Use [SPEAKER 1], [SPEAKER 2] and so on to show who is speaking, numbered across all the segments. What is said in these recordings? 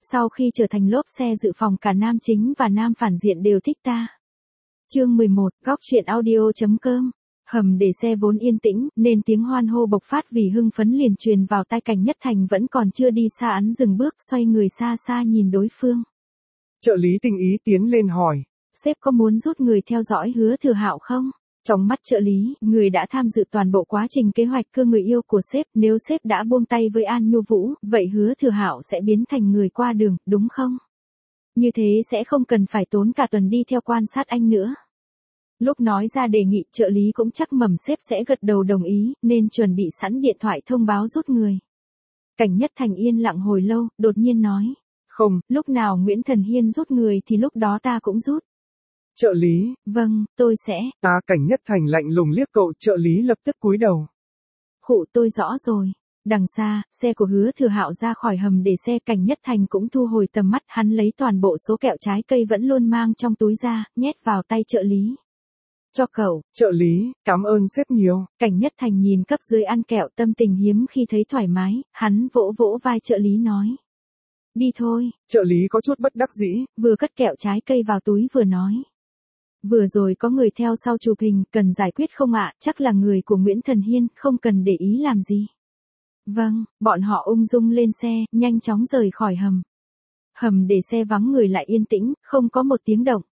[SPEAKER 1] sau khi trở thành lốp xe dự phòng cả nam chính và nam phản diện đều thích ta. Chương 11, góc truyện audio.com. Hầm để xe vốn yên tĩnh, nên tiếng hoan hô bộc phát vì hưng phấn liền truyền vào tai Cảnh Nhất Thành vẫn còn chưa đi xa hắn dừng bước xoay người xa xa nhìn đối phương.
[SPEAKER 2] Trợ lý Tinh Ý tiến lên hỏi.
[SPEAKER 1] Sếp có muốn rút người theo dõi Hứa Thừa Hạo không? Trong mắt trợ lý, người đã tham dự toàn bộ quá trình kế hoạch cưa người yêu của sếp, nếu sếp đã buông tay với An Nhu Vũ, vậy Hứa Thừa Hạo sẽ biến thành người qua đường, đúng không? Như thế sẽ không cần phải tốn cả tuần đi theo quan sát anh nữa. Lúc nói ra đề nghị trợ lý cũng chắc mẩm sếp sẽ gật đầu đồng ý, nên chuẩn bị sẵn điện thoại thông báo rút người. Cảnh Nhất Thành yên lặng hồi lâu, đột nhiên nói.
[SPEAKER 2] Không,
[SPEAKER 1] lúc nào Nguyễn Thần Hiên rút người thì lúc đó ta cũng rút.
[SPEAKER 2] Trợ lý.
[SPEAKER 1] Vâng, tôi sẽ.
[SPEAKER 2] Cảnh Nhất Thành lạnh lùng liếc cậu, trợ lý lập tức cúi đầu.
[SPEAKER 1] Khụ, tôi rõ rồi. Đằng xa, xe của Hứa Thừa Hạo ra khỏi hầm để xe. Cảnh Nhất Thành cũng thu hồi tầm mắt, hắn lấy toàn bộ số kẹo trái cây vẫn luôn mang trong túi ra, nhét vào tay trợ lý. Cho cậu.
[SPEAKER 2] Trợ lý, cảm ơn sếp nhiều.
[SPEAKER 1] Cảnh Nhất Thành nhìn cấp dưới ăn kẹo tâm tình hiếm khi thấy thoải mái, hắn vỗ vỗ vai trợ lý nói. Đi thôi.
[SPEAKER 2] Trợ lý có chút bất đắc dĩ.
[SPEAKER 1] Vừa cất kẹo trái cây vào túi vừa nói. Vừa rồi có người theo sau chụp hình, cần giải quyết không ạ? Chắc là người của Nguyễn Thần Hiên, không cần để ý làm gì. Vâng, bọn họ ung dung lên xe, nhanh chóng rời khỏi hầm. Hầm để xe vắng người lại yên tĩnh, không có một tiếng động.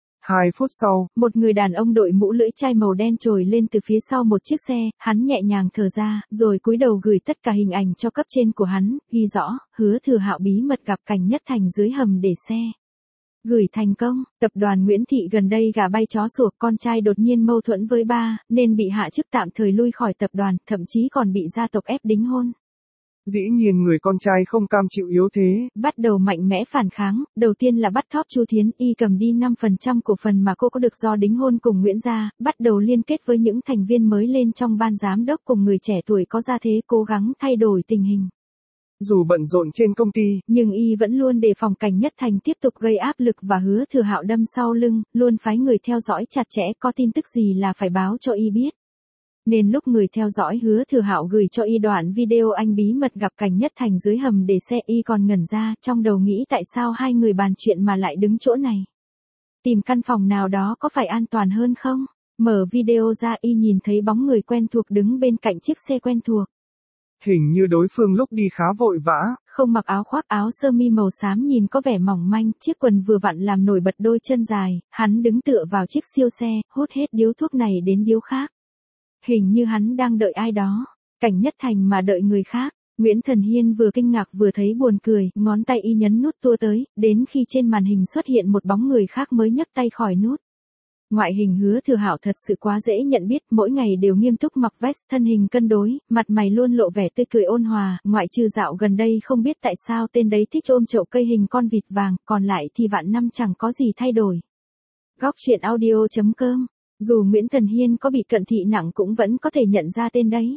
[SPEAKER 2] 2 phút sau,
[SPEAKER 1] một người đàn ông đội mũ lưỡi chai màu đen trồi lên từ phía sau một chiếc xe, hắn nhẹ nhàng thở ra, rồi cúi đầu gửi tất cả hình ảnh cho cấp trên của hắn, ghi rõ, Hứa Thừa Hạo bí mật gặp Cảnh Nhất Thành dưới hầm để xe. Gửi thành công, tập đoàn Nguyễn Thị gần đây gà bay chó sủa, con trai đột nhiên mâu thuẫn với ba, nên bị hạ chức tạm thời lui khỏi tập đoàn, thậm chí còn bị gia tộc ép đính hôn.
[SPEAKER 2] Dĩ nhiên người con trai không cam chịu yếu thế.
[SPEAKER 1] Bắt đầu mạnh mẽ phản kháng, đầu tiên là bắt thóp Chu Thiến, y cầm đi 5% cổ phần mà cô có được do đính hôn cùng Nguyễn gia, bắt đầu liên kết với những thành viên mới lên trong ban giám đốc cùng người trẻ tuổi có gia thế cố gắng thay đổi tình hình.
[SPEAKER 2] Dù bận rộn trên công ty,
[SPEAKER 1] nhưng y vẫn luôn đề phòng Cảnh Nhất Thành tiếp tục gây áp lực và Hứa Thừa Hạo đâm sau lưng, luôn phái người theo dõi chặt chẽ, có tin tức gì là phải báo cho y biết. Nên lúc người theo dõi Hứa Thừa Hạo gửi cho y đoạn video anh bí mật gặp Cảnh Nhất Thành dưới hầm để xe, y còn ngẩn ra, trong đầu nghĩ tại sao hai người bàn chuyện mà lại đứng chỗ này. Tìm căn phòng nào đó có phải an toàn hơn không? Mở video ra y nhìn thấy bóng người quen thuộc đứng bên cạnh chiếc xe quen thuộc.
[SPEAKER 2] Hình như đối phương lúc đi khá vội vã.
[SPEAKER 1] Không mặc áo khoác, áo sơ mi màu xám nhìn có vẻ mỏng manh, chiếc quần vừa vặn làm nổi bật đôi chân dài, hắn đứng tựa vào chiếc siêu xe, hút hết điếu thuốc này đến điếu khác. Hình như hắn đang đợi ai đó. Cảnh Nhất Thành mà đợi người khác. Nguyễn Thần Hiên vừa kinh ngạc vừa thấy buồn cười, ngón tay y nhấn nút tua tới, đến khi trên màn hình xuất hiện một bóng người khác mới nhấc tay khỏi nút. Ngoại hình Hứa Thừa Hạo thật sự quá dễ nhận biết, mỗi ngày đều nghiêm túc mặc vest, thân hình cân đối, mặt mày luôn lộ vẻ tươi cười ôn hòa, ngoại trừ dạo gần đây không biết tại sao tên đấy thích ôm chậu cây hình con vịt vàng, còn lại thì vạn năm chẳng có gì thay đổi. Góc truyện audio.com. Dù Nguyễn Thần Hiên có bị cận thị nặng cũng vẫn có thể nhận ra tên đấy.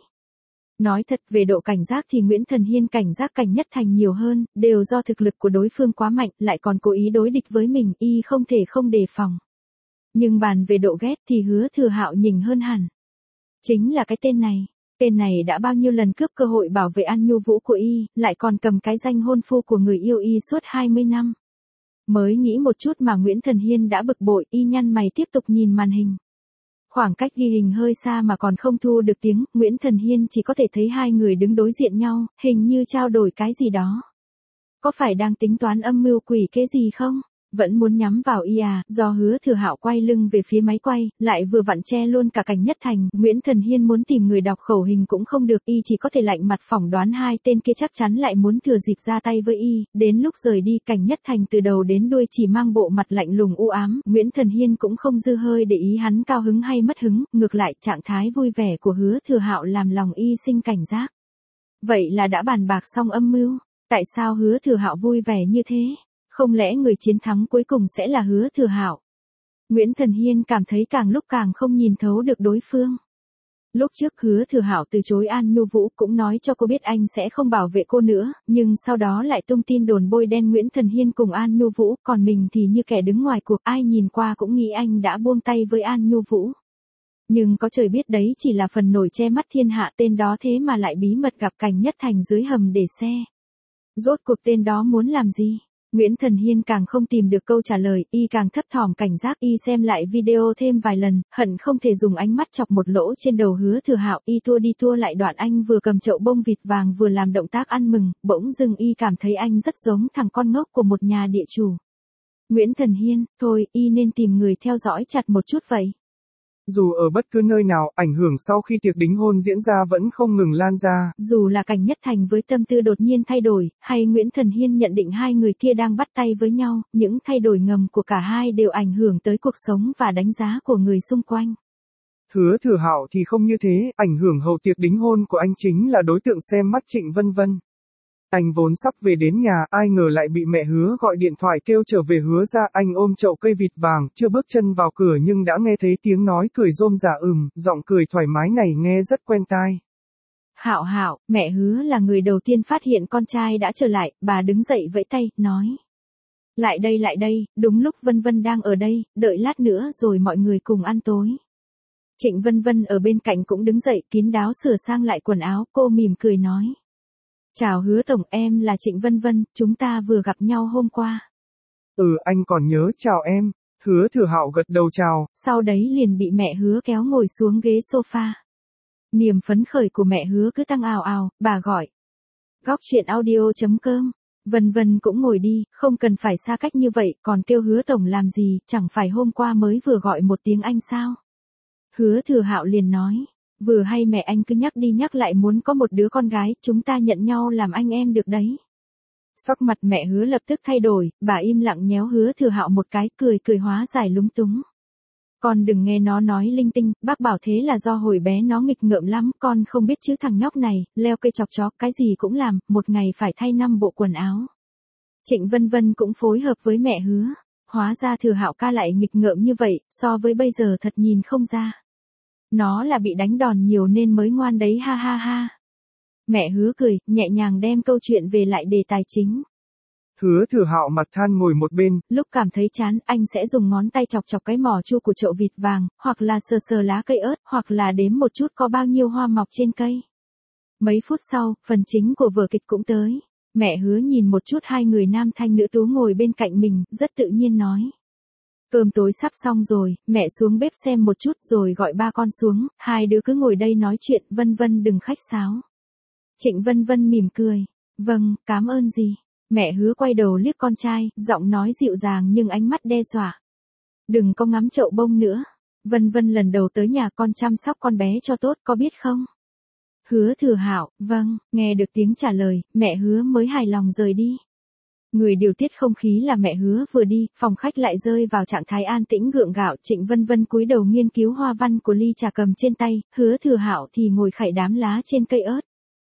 [SPEAKER 1] Nói thật, về độ cảnh giác thì Nguyễn Thần Hiên cảnh giác Cảnh Nhất Thành nhiều hơn, đều do thực lực của đối phương quá mạnh, lại còn cố ý đối địch với mình, y không thể không đề phòng. Nhưng bàn về độ ghét thì Hứa Thừa Hạo nhỉnh hơn hẳn. Chính là cái tên này đã bao nhiêu lần cướp cơ hội bảo vệ An Nhu Vũ của y, lại còn cầm cái danh hôn phu của người yêu y suốt 20 năm. Mới nghĩ một chút mà Nguyễn Thần Hiên đã bực bội, y nhăn mày tiếp tục nhìn màn hình. Khoảng cách ghi hình hơi xa mà còn không thu được tiếng, Nguyễn Thần Hiên chỉ có thể thấy hai người đứng đối diện nhau, hình như trao đổi cái gì đó. Có phải đang tính toán âm mưu quỷ kế gì không? Vẫn muốn nhắm vào y à? Do Hứa Thừa Hạo quay lưng về phía máy quay, lại vừa vặn che luôn cả Cảnh Nhất Thành, Nguyễn Thần Hiên muốn tìm người đọc khẩu hình cũng không được, y chỉ có thể lạnh mặt phỏng đoán hai tên kia chắc chắn lại muốn thừa dịp ra tay với y. Đến lúc rời đi, Cảnh Nhất Thành từ đầu đến đuôi chỉ mang bộ mặt lạnh lùng u ám, Nguyễn Thần Hiên cũng không dư hơi để ý hắn cao hứng hay mất hứng, ngược lại trạng thái vui vẻ của Hứa Thừa Hạo làm lòng y sinh cảnh giác. Vậy là đã bàn bạc xong âm mưu, tại sao Hứa Thừa Hạo vui vẻ như thế? Không lẽ người chiến thắng cuối cùng sẽ là Hứa Thừa Hạo? Nguyễn Thần Hiên cảm thấy càng lúc càng không nhìn thấu được đối phương. Lúc trước Hứa Thừa Hạo từ chối An Nhu Vũ, cũng nói cho cô biết anh sẽ không bảo vệ cô nữa, nhưng sau đó lại tung tin đồn bôi đen Nguyễn Thần Hiên cùng An Nhu Vũ, còn mình thì như kẻ đứng ngoài cuộc, ai nhìn qua cũng nghĩ anh đã buông tay với An Nhu Vũ. Nhưng có trời biết đấy chỉ là phần nổi che mắt thiên hạ, tên đó thế mà lại bí mật gặp Cảnh Nhất Thành dưới hầm để xe. Rốt cuộc tên đó muốn làm gì? Nguyễn Thần Hiên càng không tìm được câu trả lời, y càng thấp thỏm cảnh giác, y xem lại video thêm vài lần, hận không thể dùng ánh mắt chọc một lỗ trên đầu Hứa Thừa Hạo, y tua đi tua lại đoạn anh vừa cầm chậu bông vịt vàng vừa làm động tác ăn mừng, bỗng dưng y cảm thấy anh rất giống thằng con ngốc của một nhà địa chủ. Nguyễn Thần Hiên, thôi, y nên tìm người theo dõi chặt một chút vậy.
[SPEAKER 2] Dù ở bất cứ nơi nào, ảnh hưởng sau khi tiệc đính hôn diễn ra vẫn không ngừng lan ra.
[SPEAKER 1] Dù là Cảnh Nhất Thành với tâm tư đột nhiên thay đổi, hay Nguyễn Thần Hiên nhận định hai người kia đang bắt tay với nhau, những thay đổi ngầm của cả hai đều ảnh hưởng tới cuộc sống và đánh giá của người xung quanh.
[SPEAKER 2] Hứa Thừa Hạo thì không như thế, ảnh hưởng hậu tiệc đính hôn của anh chính là đối tượng xem mắt Trịnh Vân Vân. Anh vốn sắp về đến nhà, ai ngờ lại bị mẹ Hứa gọi điện thoại kêu trở về Hứa ra, anh ôm chậu cây vịt vàng, chưa bước chân vào cửa nhưng đã nghe thấy tiếng nói cười rôm rả giọng cười thoải mái này nghe rất quen tai.
[SPEAKER 1] Hạo Hạo, mẹ Hứa là người đầu tiên phát hiện con trai đã trở lại, bà đứng dậy vẫy tay, nói. Lại đây, đúng lúc Vân Vân đang ở đây, đợi lát nữa rồi mọi người cùng ăn tối. Trịnh Vân Vân ở bên cạnh cũng đứng dậy, kín đáo sửa sang lại quần áo, cô mỉm cười nói. Chào Hứa Tổng, em là Trịnh Vân Vân, chúng ta vừa gặp nhau hôm qua.
[SPEAKER 2] Anh còn nhớ, chào em. Hứa Thừa Hạo gật đầu chào. Sau
[SPEAKER 1] đấy liền bị mẹ Hứa kéo ngồi xuống ghế sofa. Niềm phấn khởi của mẹ Hứa cứ tăng ào ào, bà gọi. Góc chuyện audio.com. Vân Vân cũng ngồi đi, không cần phải xa cách như vậy, còn kêu Hứa Tổng làm gì, chẳng phải hôm qua mới vừa gọi một tiếng anh sao. Hứa Thừa Hạo liền nói. Vừa hay mẹ anh cứ nhắc đi nhắc lại muốn có một đứa con gái, chúng ta nhận nhau làm anh em được đấy. Sắc mặt mẹ Hứa lập tức thay đổi, bà im lặng nhéo Hứa Thừa Hạo một cái, cười hóa giải lúng túng. Con đừng nghe nó nói linh tinh, bác bảo thế là do hồi bé nó nghịch ngợm lắm, con không biết chứ thằng nhóc này, leo cây chọc chó, cái gì cũng làm, một ngày phải thay 5 bộ quần áo. Trịnh Vân Vân cũng phối hợp với mẹ Hứa, hóa ra Thừa Hạo ca lại nghịch ngợm như vậy, so với bây giờ thật nhìn không ra. Nó là bị đánh đòn nhiều nên mới ngoan đấy ha ha ha. Mẹ Hứa cười, nhẹ nhàng đem câu chuyện về lại đề tài chính.
[SPEAKER 2] Hứa Thừa Hạo mặt than ngồi một bên.
[SPEAKER 1] Lúc cảm thấy chán, anh sẽ dùng ngón tay chọc chọc cái mỏ chu của chậu vịt vàng, hoặc là sờ sờ lá cây ớt, hoặc là đếm một chút có bao nhiêu hoa mọc trên cây. Mấy phút sau, phần chính của vở kịch cũng tới. Mẹ Hứa nhìn một chút hai người nam thanh nữ tú ngồi bên cạnh mình, rất tự nhiên nói. Cơm tối sắp xong rồi, mẹ xuống bếp xem một chút rồi gọi ba con xuống, hai đứa cứ ngồi đây nói chuyện, Vân Vân đừng khách sáo. Trịnh Vân Vân mỉm cười. Vâng, cảm ơn gì. Mẹ Hứa quay đầu liếc con trai, giọng nói dịu dàng nhưng ánh mắt đe dọa. Đừng có ngắm chậu bông nữa. Vân Vân lần đầu tới nhà con chăm sóc con bé cho tốt, có biết không? Hứa Thừa Hạo, vâng, nghe được tiếng trả lời, mẹ Hứa mới hài lòng rời đi. Người điều tiết không khí là mẹ Hứa vừa đi, phòng khách lại rơi vào trạng thái an tĩnh gượng gạo, Trịnh Vân Vân cúi đầu nghiên cứu hoa văn của ly trà cầm trên tay, Hứa Thừa Hạo thì ngồi khải đám lá trên cây ớt.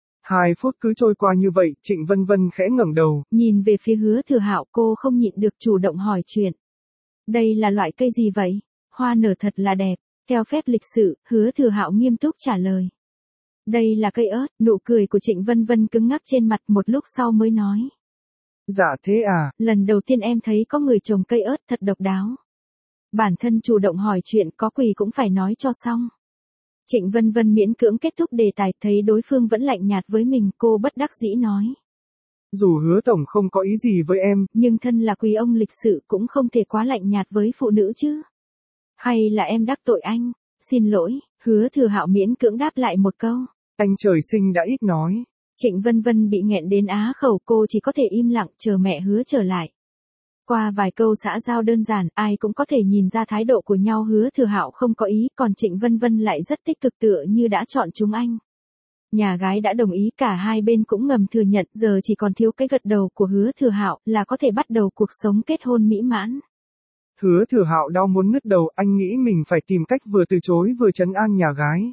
[SPEAKER 2] 2 phút cứ trôi qua như vậy, Trịnh Vân Vân khẽ ngẩng đầu,
[SPEAKER 1] nhìn về phía Hứa Thừa Hạo, cô không nhịn được chủ động hỏi chuyện. Đây là loại cây gì vậy? Hoa nở thật là đẹp. Theo phép lịch sự, Hứa Thừa Hạo nghiêm túc trả lời. Đây là cây ớt, nụ cười của Trịnh Vân Vân cứng ngắc trên mặt, một lúc sau mới nói.
[SPEAKER 2] Dạ thế à?
[SPEAKER 1] Lần đầu tiên em thấy có người trồng cây ớt thật độc đáo. Bản thân chủ động hỏi chuyện, có quỳ cũng phải nói cho xong. Trịnh Vân Vân miễn cưỡng kết thúc đề tài, thấy đối phương vẫn lạnh nhạt với mình, cô bất đắc dĩ nói.
[SPEAKER 2] Dù Hứa Tổng không có ý gì với em,
[SPEAKER 1] nhưng thân là quý ông lịch sự cũng không thể quá lạnh nhạt với phụ nữ chứ. Hay là em đắc tội anh? Xin lỗi, Hứa Thừa Hạo miễn cưỡng đáp lại một câu.
[SPEAKER 2] Anh trời sinh đã ít nói.
[SPEAKER 1] Trịnh Vân Vân bị nghẹn đến á khẩu, cô chỉ có thể im lặng chờ mẹ Hứa trở lại. Qua vài câu xã giao đơn giản, ai cũng có thể nhìn ra thái độ của nhau. Hứa Thừa Hạo không có ý, còn Trịnh Vân Vân lại rất tích cực, tựa như đã chọn chúng anh. Nhà gái đã đồng ý, cả hai bên cũng ngầm thừa nhận, giờ chỉ còn thiếu cái gật đầu của Hứa Thừa Hạo là có thể bắt đầu cuộc sống kết hôn mỹ mãn.
[SPEAKER 2] Hứa Thừa Hạo đau muốn nứt đầu, anh nghĩ mình phải tìm cách vừa từ chối vừa trấn an nhà gái.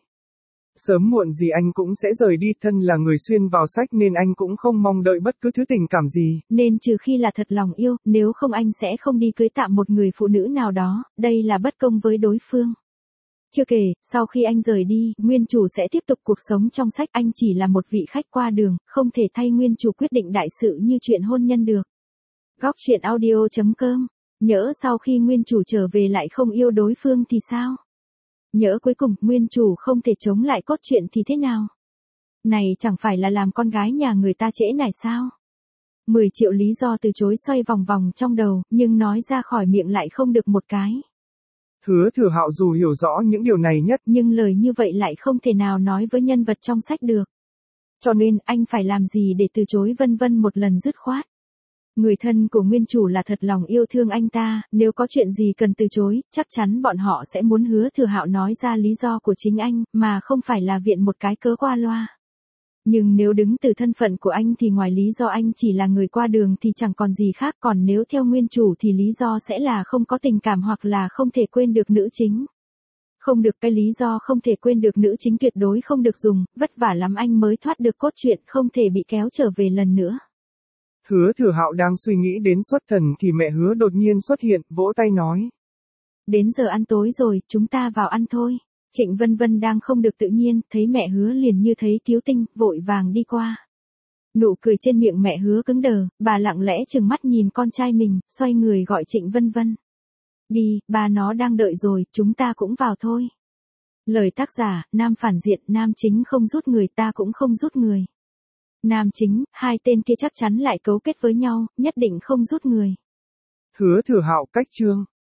[SPEAKER 2] Sớm muộn gì anh cũng sẽ rời đi, thân là người xuyên vào sách nên anh cũng không mong đợi bất cứ thứ tình cảm gì.
[SPEAKER 1] Nên trừ khi là thật lòng yêu, nếu không anh sẽ không đi cưới tạm một người phụ nữ nào đó, đây là bất công với đối phương. Chưa kể, sau khi anh rời đi, nguyên chủ sẽ tiếp tục cuộc sống trong sách, anh chỉ là một vị khách qua đường, không thể thay nguyên chủ quyết định đại sự như chuyện hôn nhân được. Góc chuyện audio.com. Nhỡ sau khi nguyên chủ trở về lại không yêu đối phương thì sao? Nhỡ cuối cùng nguyên chủ không thể chống lại cốt truyện thì thế nào? Này chẳng phải là làm con gái nhà người ta trễ nải sao? 10 triệu lý do từ chối xoay vòng vòng trong đầu, nhưng nói ra khỏi miệng lại không được một cái.
[SPEAKER 2] Hứa Thừa Hạo dù hiểu rõ những điều này nhất,
[SPEAKER 1] nhưng lời như vậy lại không thể nào nói với nhân vật trong sách được. Cho nên, anh phải làm gì để từ chối Vân Vân một lần dứt khoát. Người thân của nguyên chủ là thật lòng yêu thương anh ta, nếu có chuyện gì cần từ chối, chắc chắn bọn họ sẽ muốn Hứa Thừa Hạo nói ra lý do của chính anh, mà không phải là viện một cái cớ qua loa. Nhưng nếu đứng từ thân phận của anh thì ngoài lý do anh chỉ là người qua đường thì chẳng còn gì khác, còn nếu theo nguyên chủ thì lý do sẽ là không có tình cảm hoặc là không thể quên được nữ chính. Không được, cái lý do không thể quên được nữ chính tuyệt đối không được dùng, vất vả lắm anh mới thoát được cốt truyện, không thể bị kéo trở về lần nữa.
[SPEAKER 2] Hứa Thừa Hạo đang suy nghĩ đến xuất thần thì mẹ Hứa đột nhiên xuất hiện, vỗ tay nói.
[SPEAKER 1] Đến giờ ăn tối rồi, chúng ta vào ăn thôi. Trịnh Vân Vân đang không được tự nhiên, thấy mẹ Hứa liền như thấy cứu tinh, vội vàng đi qua. Nụ cười trên miệng mẹ Hứa cứng đờ, bà lặng lẽ trừng mắt nhìn con trai mình, xoay người gọi Trịnh Vân Vân. Đi, bà nó đang đợi rồi, chúng ta cũng vào thôi. Lời tác giả, nam phản diện, nam chính không rút người, ta cũng không rút người. Nam chính, hai tên kia chắc chắn lại cấu kết với nhau, nhất định không rút người.
[SPEAKER 2] Hứa Thừa Hạo cách chương.